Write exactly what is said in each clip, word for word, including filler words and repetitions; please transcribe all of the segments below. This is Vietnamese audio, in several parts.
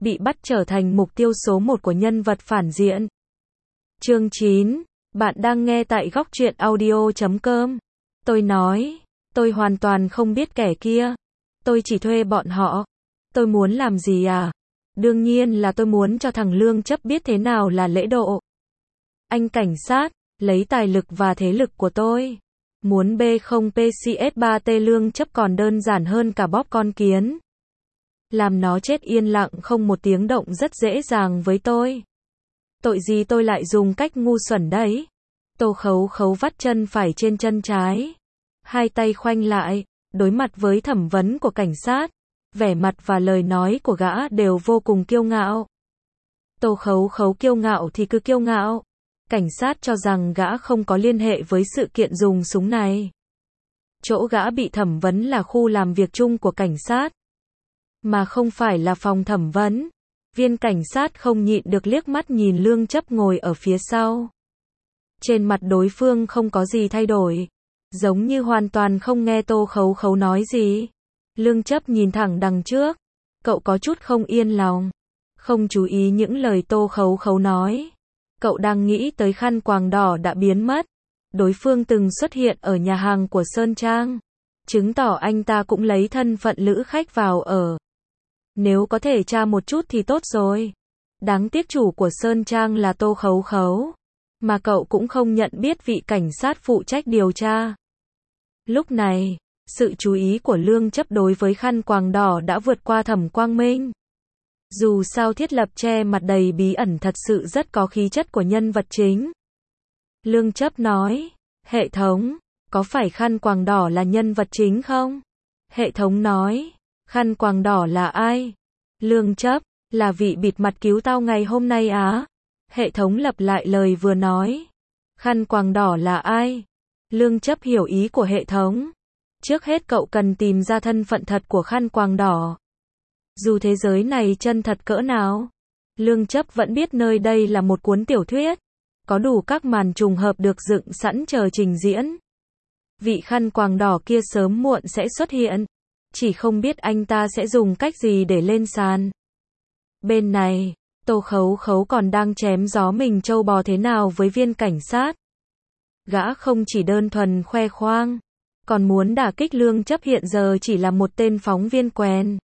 bị bắt trở thành mục tiêu số một của nhân vật phản diện. Chương chín. Bạn đang nghe tại góc truyện audio chấm com. Tôi nói, tôi hoàn toàn không biết kẻ kia. Tôi chỉ thuê bọn họ. Tôi muốn làm gì à? Đương nhiên là tôi muốn cho thằng Lương Chấp biết thế nào là lễ độ. Anh cảnh sát, lấy tài lực và thế lực của tôi. Muốn bê không pê xê ét ba tê Lương Chấp còn đơn giản hơn cả bóp con kiến. Làm nó chết yên lặng không một tiếng động rất dễ dàng với tôi. Tội gì tôi lại dùng cách ngu xuẩn đấy? Tô Khấu Khấu vắt chân phải trên chân trái. Hai tay khoanh lại, đối mặt với thẩm vấn của cảnh sát. Vẻ mặt và lời nói của gã đều vô cùng kiêu ngạo. Tô Khấu Khấu kiêu ngạo thì cứ kiêu ngạo. Cảnh sát cho rằng gã không có liên hệ với sự kiện dùng súng này. Chỗ gã bị thẩm vấn là khu làm việc chung của cảnh sát, mà không phải là phòng thẩm vấn. Viên cảnh sát không nhịn được liếc mắt nhìn Lương Chấp ngồi ở phía sau. Trên mặt đối phương không có gì thay đổi, giống như hoàn toàn không nghe Tô Khấu Khấu nói gì. Lương Chấp nhìn thẳng đằng trước, cậu có chút không yên lòng, không chú ý những lời Tô Khấu Khấu nói. Cậu đang nghĩ tới khăn quàng đỏ đã biến mất. Đối phương từng xuất hiện ở nhà hàng của Sơn Trang, chứng tỏ anh ta cũng lấy thân phận lữ khách vào ở. Nếu có thể tra một chút thì tốt rồi. Đáng tiếc chủ của Sơn Trang là Tô Khấu Khấu, mà cậu cũng không nhận biết vị cảnh sát phụ trách điều tra. Lúc này, sự chú ý của Lương Chấp đối với khăn quàng đỏ đã vượt qua Thẩm Quang Minh. Dù sao thiết lập che mặt đầy bí ẩn thật sự rất có khí chất của nhân vật chính. Lương Chấp nói, hệ thống, có phải khăn quàng đỏ là nhân vật chính không? Hệ thống nói, khăn quàng đỏ là ai? Lương Chấp, là vị bịt mặt cứu tao ngày hôm nay á. Hệ thống lặp lại lời vừa nói. Khăn quàng đỏ là ai? Lương Chấp hiểu ý của hệ thống. Trước hết cậu cần tìm ra thân phận thật của khăn quàng đỏ. Dù thế giới này chân thật cỡ nào, Lương Chấp vẫn biết nơi đây là một cuốn tiểu thuyết, có đủ các màn trùng hợp được dựng sẵn chờ trình diễn. Vị khăn quàng đỏ kia sớm muộn sẽ xuất hiện, chỉ không biết anh ta sẽ dùng cách gì để lên sàn. Bên này, Tô Khấu Khấu còn đang chém gió mình trâu bò thế nào với viên cảnh sát. Gã không chỉ đơn thuần khoe khoang, còn muốn đả kích Lương Chấp hiện giờ chỉ là một tên phóng viên quèn.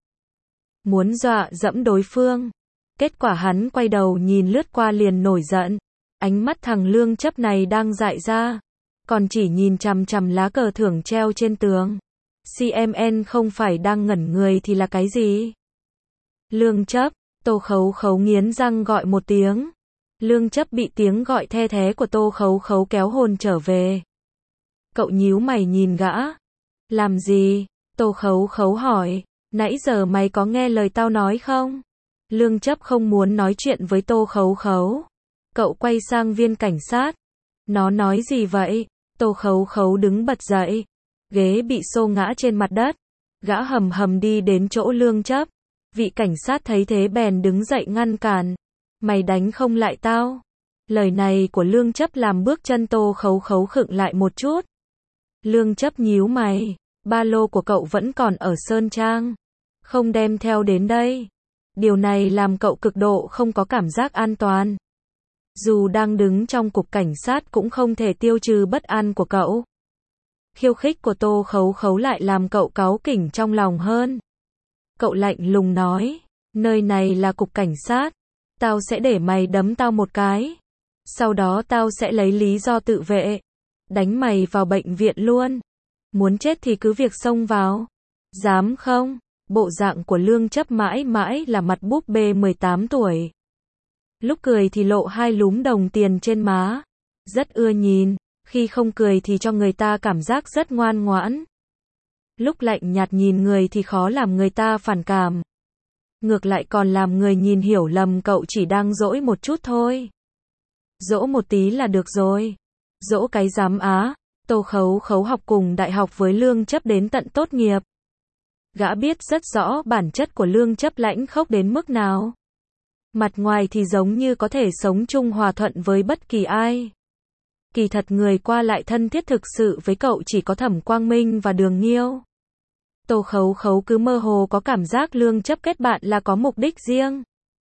Muốn dọa dẫm đối phương. Kết quả hắn quay đầu nhìn lướt qua liền nổi giận. Ánh mắt thằng Lương Chấp này đang dại ra, còn chỉ nhìn chằm chằm lá cờ thưởng treo trên tường. xê em en không phải đang ngẩn người thì là cái gì? Lương Chấp, Tô Khấu Khấu nghiến răng gọi một tiếng. Lương Chấp bị tiếng gọi the thé của Tô Khấu Khấu kéo hồn trở về. Cậu nhíu mày nhìn gã. Làm gì? Tô Khấu Khấu hỏi. Nãy giờ mày có nghe lời tao nói không? Lương Chấp không muốn nói chuyện với Tô Khấu Khấu. Cậu quay sang viên cảnh sát. Nó nói gì vậy? Tô Khấu Khấu đứng bật dậy. Ghế bị xô ngã trên mặt đất. Gã hầm hầm đi đến chỗ Lương Chấp. Vị cảnh sát thấy thế bèn đứng dậy ngăn cản. Mày đánh không lại tao. Lời này của Lương Chấp làm bước chân Tô Khấu Khấu khựng lại một chút. Lương Chấp nhíu mày. Ba lô của cậu vẫn còn ở Sơn Trang, không đem theo đến đây. Điều này làm cậu cực độ không có cảm giác an toàn. Dù đang đứng trong cục cảnh sát cũng không thể tiêu trừ bất an của cậu. Khiêu khích của Tô Khấu Khấu lại làm cậu cáu kỉnh trong lòng hơn. Cậu lạnh lùng nói, nơi này là cục cảnh sát, tao sẽ để mày đấm tao một cái. Sau đó tao sẽ lấy lý do tự vệ, đánh mày vào bệnh viện luôn. Muốn chết thì cứ việc xông vào. Dám không? Bộ dạng của Lương Chấp mãi mãi là mặt búp bê mười tám tuổi. Lúc cười thì lộ hai lúm đồng tiền trên má. Rất ưa nhìn. Khi không cười thì cho người ta cảm giác rất ngoan ngoãn. Lúc lạnh nhạt nhìn người thì khó làm người ta phản cảm. Ngược lại còn làm người nhìn hiểu lầm cậu chỉ đang dỗi một chút thôi. Dỗ một tí là được rồi. Dỗ cái dám á. Tô Khấu Khấu học cùng đại học với Lương Chấp đến tận tốt nghiệp. Gã biết rất rõ bản chất của Lương Chấp lãnh khốc đến mức nào. Mặt ngoài thì giống như có thể sống chung hòa thuận với bất kỳ ai. Kỳ thật người qua lại thân thiết thực sự với cậu chỉ có Thẩm Quang Minh và Đường Nghiêu. Tô Khấu Khấu cứ mơ hồ có cảm giác Lương Chấp kết bạn là có mục đích riêng.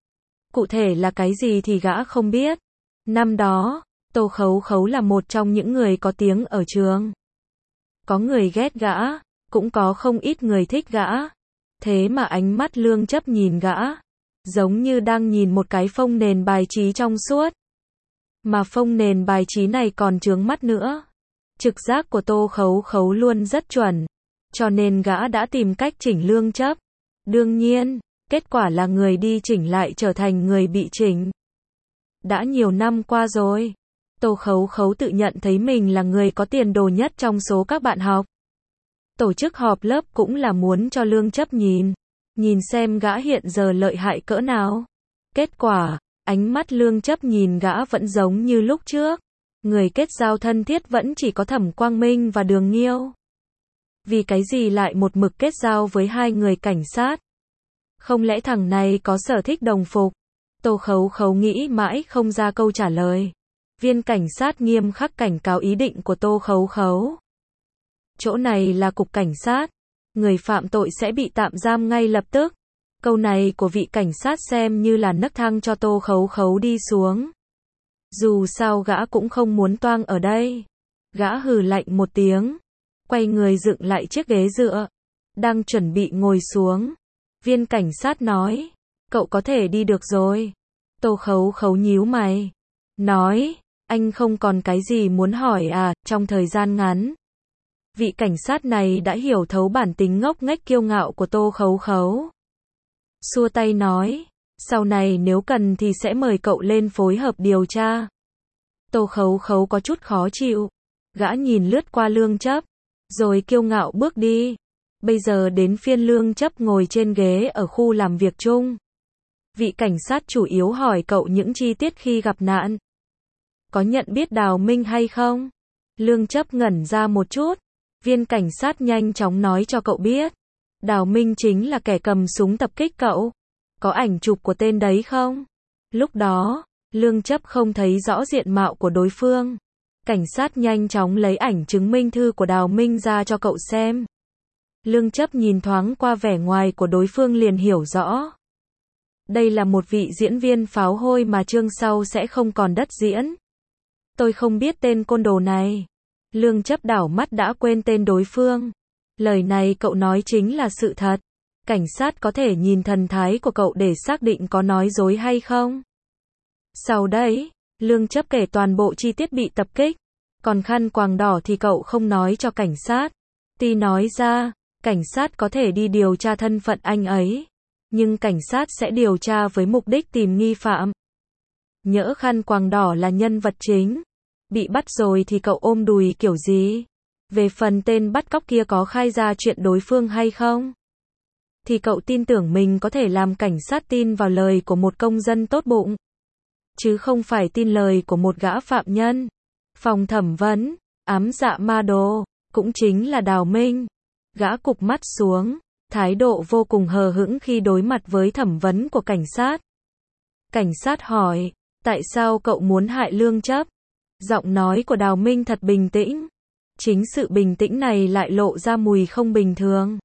Cụ thể là cái gì thì gã không biết. Năm đó, Tô Khấu Khấu là một trong những người có tiếng ở trường. Có người ghét gã, cũng có không ít người thích gã. Thế mà ánh mắt Lương Chấp nhìn gã, giống như đang nhìn một cái phông nền bài trí trong suốt. Mà phông nền bài trí này còn chướng mắt nữa. Trực giác của Tô Khấu Khấu luôn rất chuẩn, cho nên gã đã tìm cách chỉnh Lương Chấp. Đương nhiên, kết quả là người đi chỉnh lại trở thành người bị chỉnh. Đã nhiều năm qua rồi, Tô Khấu Khấu tự nhận thấy mình là người có tiền đồ nhất trong số các bạn học. Tổ chức họp lớp cũng là muốn cho Lương Chấp nhìn, nhìn xem gã hiện giờ lợi hại cỡ nào. Kết quả, ánh mắt Lương Chấp nhìn gã vẫn giống như lúc trước. Người kết giao thân thiết vẫn chỉ có Thẩm Quang Minh và Đường Nghiêu. Vì cái gì lại một mực kết giao với hai người cảnh sát? Không lẽ thằng này có sở thích đồng phục? Tô Khấu Khấu nghĩ mãi không ra câu trả lời. Viên cảnh sát nghiêm khắc cảnh cáo ý định của Tô Khấu Khấu. Chỗ này là cục cảnh sát, người phạm tội sẽ bị tạm giam ngay lập tức. Câu này của vị cảnh sát xem như là nấc thang cho Tô Khấu Khấu đi xuống. Dù sao gã cũng không muốn toang ở đây. Gã hừ lạnh một tiếng, quay người dựng lại chiếc ghế dựa, đang chuẩn bị ngồi xuống. Viên cảnh sát nói, cậu có thể đi được rồi. Tô Khấu Khấu nhíu mày, nói, anh không còn cái gì muốn hỏi à? Trong thời gian ngắn, vị cảnh sát này đã hiểu thấu bản tính ngốc nghếch kiêu ngạo của Tô Khấu Khấu. Xua tay nói, sau này nếu cần thì sẽ mời cậu lên phối hợp điều tra. Tô Khấu Khấu có chút khó chịu. Gã nhìn lướt qua Lương Chấp, rồi kiêu ngạo bước đi. Bây giờ đến phiên Lương Chấp ngồi trên ghế ở khu làm việc chung. Vị cảnh sát chủ yếu hỏi cậu những chi tiết khi gặp nạn. Có nhận biết Đào Minh hay không? Lương Chấp ngẩn ra một chút. Viên cảnh sát nhanh chóng nói cho cậu biết. Đào Minh chính là kẻ cầm súng tập kích cậu. Có ảnh chụp của tên đấy không? Lúc đó, Lương Chấp không thấy rõ diện mạo của đối phương. Cảnh sát nhanh chóng lấy ảnh chứng minh thư của Đào Minh ra cho cậu xem. Lương Chấp nhìn thoáng qua vẻ ngoài của đối phương liền hiểu rõ. Đây là một vị diễn viên pháo hôi mà chương sau sẽ không còn đất diễn. Tôi không biết tên côn đồ này. Lương Chấp đảo mắt đã quên tên đối phương. Lời này cậu nói chính là sự thật. Cảnh sát có thể nhìn thần thái của cậu để xác định có nói dối hay không. Sau đấy, Lương Chấp kể toàn bộ chi tiết bị tập kích. Còn khăn quàng đỏ thì cậu không nói cho cảnh sát. Tuy nói ra, cảnh sát có thể đi điều tra thân phận anh ấy. Nhưng cảnh sát sẽ điều tra với mục đích tìm nghi phạm. Nhỡ khăn quàng đỏ là nhân vật chính. Bị bắt rồi thì cậu ôm đùi kiểu gì? Về phần tên bắt cóc kia có khai ra chuyện đối phương hay không? Thì cậu tin tưởng mình có thể làm cảnh sát tin vào lời của một công dân tốt bụng. Chứ không phải tin lời của một gã phạm nhân. Phòng thẩm vấn, ám dạ ma đồ, cũng chính là Đào Minh. Gã cụp mắt xuống, thái độ vô cùng hờ hững khi đối mặt với thẩm vấn của cảnh sát. Cảnh sát hỏi, tại sao cậu muốn hại Lương Chấp? Giọng nói của Đào Minh thật bình tĩnh. Chính sự bình tĩnh này lại lộ ra mùi không bình thường.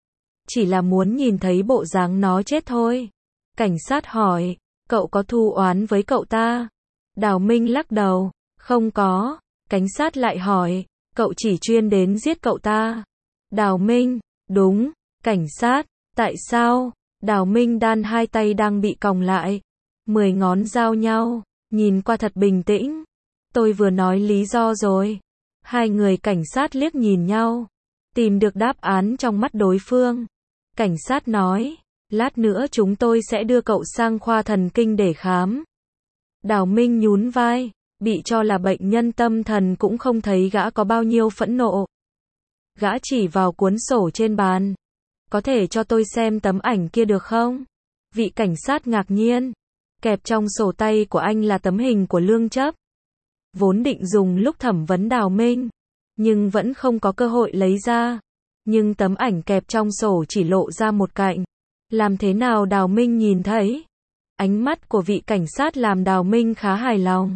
Chỉ là muốn nhìn thấy bộ dáng nó chết thôi. Cảnh sát hỏi, cậu có thù oán với cậu ta? Đào Minh lắc đầu, không có. Cảnh sát lại hỏi, cậu chỉ chuyên đến giết cậu ta? Đào Minh, đúng. Cảnh sát, tại sao? Đào Minh đan hai tay đang bị còng lại. Mười ngón giao nhau, nhìn qua thật bình tĩnh. Tôi vừa nói lý do rồi. Hai người cảnh sát liếc nhìn nhau. Tìm được đáp án trong mắt đối phương. Cảnh sát nói, lát nữa chúng tôi sẽ đưa cậu sang khoa thần kinh để khám. Đào Minh nhún vai, bị cho là bệnh nhân tâm thần cũng không thấy gã có bao nhiêu phẫn nộ. Gã chỉ vào cuốn sổ trên bàn. Có thể cho tôi xem tấm ảnh kia được không? Vị cảnh sát ngạc nhiên. Kẹp trong sổ tay của anh là tấm hình của Lương Chấp. Vốn định dùng lúc thẩm vấn Đào Minh, nhưng vẫn không có cơ hội lấy ra. Nhưng tấm ảnh kẹp trong sổ chỉ lộ ra một cạnh. Làm thế nào Đào Minh nhìn thấy? Ánh mắt của vị cảnh sát làm Đào Minh khá hài lòng.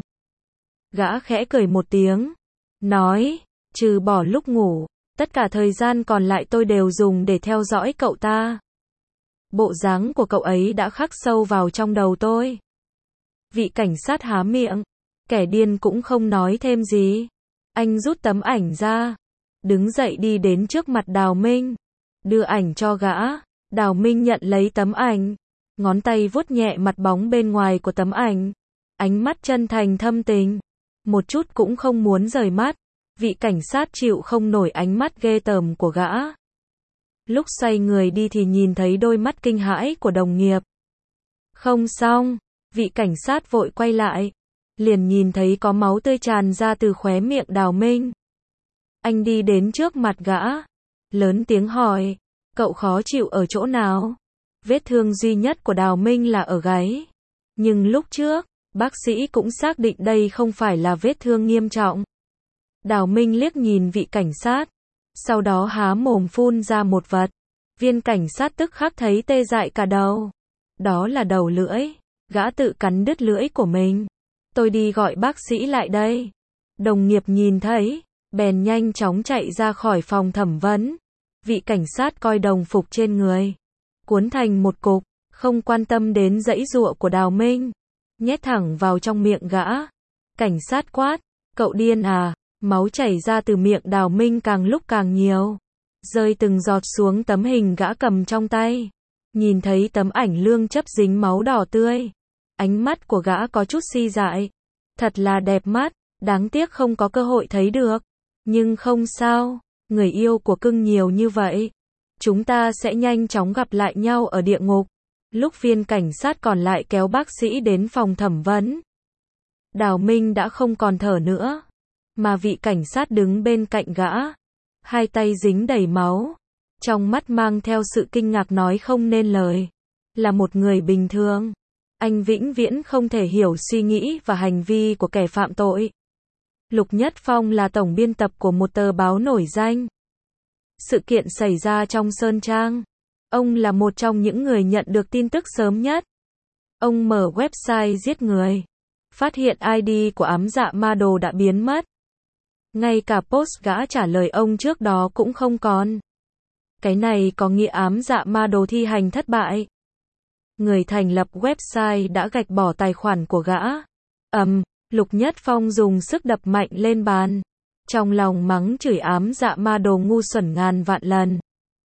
Gã khẽ cười một tiếng. Nói, trừ bỏ lúc ngủ, tất cả thời gian còn lại tôi đều dùng để theo dõi cậu ta. Bộ dáng của cậu ấy đã khắc sâu vào trong đầu tôi. Vị cảnh sát há miệng. Kẻ điên cũng không nói thêm gì. Anh rút tấm ảnh ra. Đứng dậy đi đến trước mặt Đào Minh. Đưa ảnh cho gã. Đào Minh nhận lấy tấm ảnh. Ngón tay vuốt nhẹ mặt bóng bên ngoài của tấm ảnh. Ánh mắt chân thành thâm tình. Một chút cũng không muốn rời mắt. Vị cảnh sát chịu không nổi ánh mắt ghê tởm của gã. Lúc xoay người đi thì nhìn thấy đôi mắt kinh hãi của đồng nghiệp. Không xong. Vị cảnh sát vội quay lại. Liền nhìn thấy có máu tươi tràn ra từ khóe miệng Đào Minh. Anh đi đến trước mặt gã. Lớn tiếng hỏi. Cậu khó chịu ở chỗ nào? Vết thương duy nhất của Đào Minh là ở gáy. Nhưng lúc trước, bác sĩ cũng xác định đây không phải là vết thương nghiêm trọng. Đào Minh liếc nhìn vị cảnh sát. Sau đó há mồm phun ra một vật. Viên cảnh sát tức khắc thấy tê dại cả đầu. Đó là đầu lưỡi. Gã tự cắn đứt lưỡi của mình. Tôi đi gọi bác sĩ lại đây. Đồng nghiệp nhìn thấy, bèn nhanh chóng chạy ra khỏi phòng thẩm vấn. Vị cảnh sát coi đồng phục trên người. Cuốn thành một cục, không quan tâm đến giãy giụa của Đào Minh. Nhét thẳng vào trong miệng gã. Cảnh sát quát, cậu điên à? Máu chảy ra từ miệng Đào Minh càng lúc càng nhiều. Rơi từng giọt xuống tấm hình gã cầm trong tay. Nhìn thấy tấm ảnh Lương Chấp dính máu đỏ tươi. Ánh mắt của gã có chút si dại. Thật là đẹp mắt, đáng tiếc không có cơ hội thấy được. Nhưng không sao, người yêu của cưng nhiều như vậy. Chúng ta sẽ nhanh chóng gặp lại nhau ở địa ngục. Lúc viên cảnh sát còn lại kéo bác sĩ đến phòng thẩm vấn. Đào Minh đã không còn thở nữa. Mà vị cảnh sát đứng bên cạnh gã. Hai tay dính đầy máu. Trong mắt mang theo sự kinh ngạc nói không nên lời. Là một người bình thường. Anh vĩnh viễn không thể hiểu suy nghĩ và hành vi của kẻ phạm tội. Lục Nhất Phong là tổng biên tập của một tờ báo nổi danh. Sự kiện xảy ra trong Sơn Trang. Ông là một trong những người nhận được tin tức sớm nhất. Ông mở website giết người. Phát hiện i đê của ám dạ ma đồ đã biến mất. Ngay cả post gã trả lời ông trước đó cũng không còn. Cái này có nghĩa ám dạ ma đồ thi hành thất bại. Người thành lập website đã gạch bỏ tài khoản của gã. Ầm, um, Lục Nhất Phong dùng sức đập mạnh lên bàn. Trong lòng mắng chửi ám dạ ma đồ ngu xuẩn ngàn vạn lần.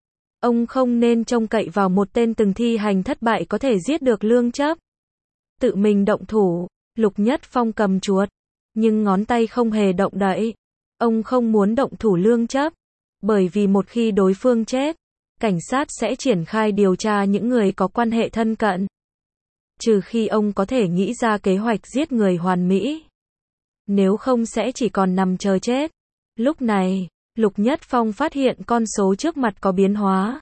Ông không nên trông cậy vào một tên từng thi hành thất bại có thể giết được Lương Chấp. Tự mình động thủ, Lục Nhất Phong cầm chuột. Nhưng ngón tay không hề động đậy. Ông không muốn động thủ Lương Chấp. Bởi vì một khi đối phương chết, cảnh sát sẽ triển khai điều tra những người có quan hệ thân cận. Trừ khi ông có thể nghĩ ra kế hoạch giết người hoàn mỹ. Nếu không sẽ chỉ còn nằm chờ chết. Lúc này, Lục Nhất Phong phát hiện con số trước mặt có biến hóa.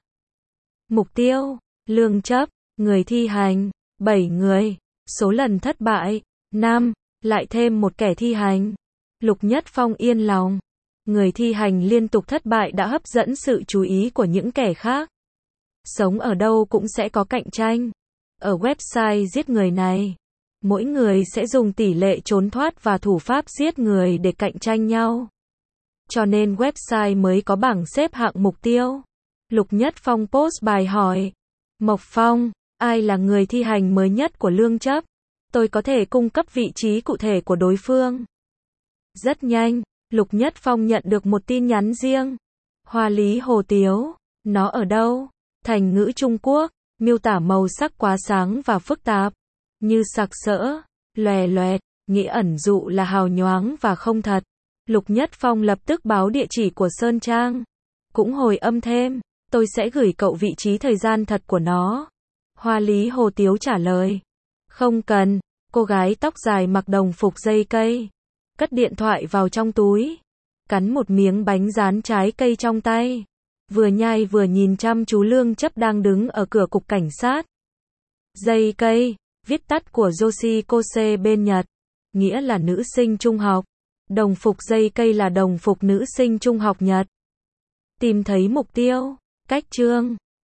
Mục tiêu, Lương Chấp, người thi hành, bảy người, số lần thất bại, năm, lại thêm một kẻ thi hành. Lục Nhất Phong yên lòng. Người thi hành liên tục thất bại đã hấp dẫn sự chú ý của những kẻ khác. Sống ở đâu cũng sẽ có cạnh tranh. Ở website giết người này, mỗi người sẽ dùng tỷ lệ trốn thoát và thủ pháp giết người để cạnh tranh nhau. Cho nên website mới có bảng xếp hạng mục tiêu. Lục Nhất Phong post bài hỏi. Mộc Phong, ai là người thi hành mới nhất của Lương Chấp? Tôi có thể cung cấp vị trí cụ thể của đối phương. Rất nhanh, Lục Nhất Phong nhận được một tin nhắn riêng. Hoa lý hồ tiếu, nó ở đâu? Thành ngữ Trung Quốc, miêu tả màu sắc quá sáng và phức tạp. Như sặc sỡ, lòe loẹt, nghĩa ẩn dụ là hào nhoáng và không thật. Lục Nhất Phong lập tức báo địa chỉ của Sơn Trang. Cũng hồi âm thêm, tôi sẽ gửi cậu vị trí thời gian thật của nó. Hoa lý hồ tiếu trả lời. Không cần, cô gái tóc dài mặc đồng phục dây cây. Cất điện thoại vào trong túi. Cắn một miếng bánh rán trái cây trong tay. Vừa nhai vừa nhìn chăm chú Lương Chấp đang đứng ở cửa cục cảnh sát. Dây cây, viết tắt của Yoshikose bên Nhật. Nghĩa là nữ sinh trung học. Đồng phục dây cây là đồng phục nữ sinh trung học Nhật. Tìm thấy mục tiêu. Cách chương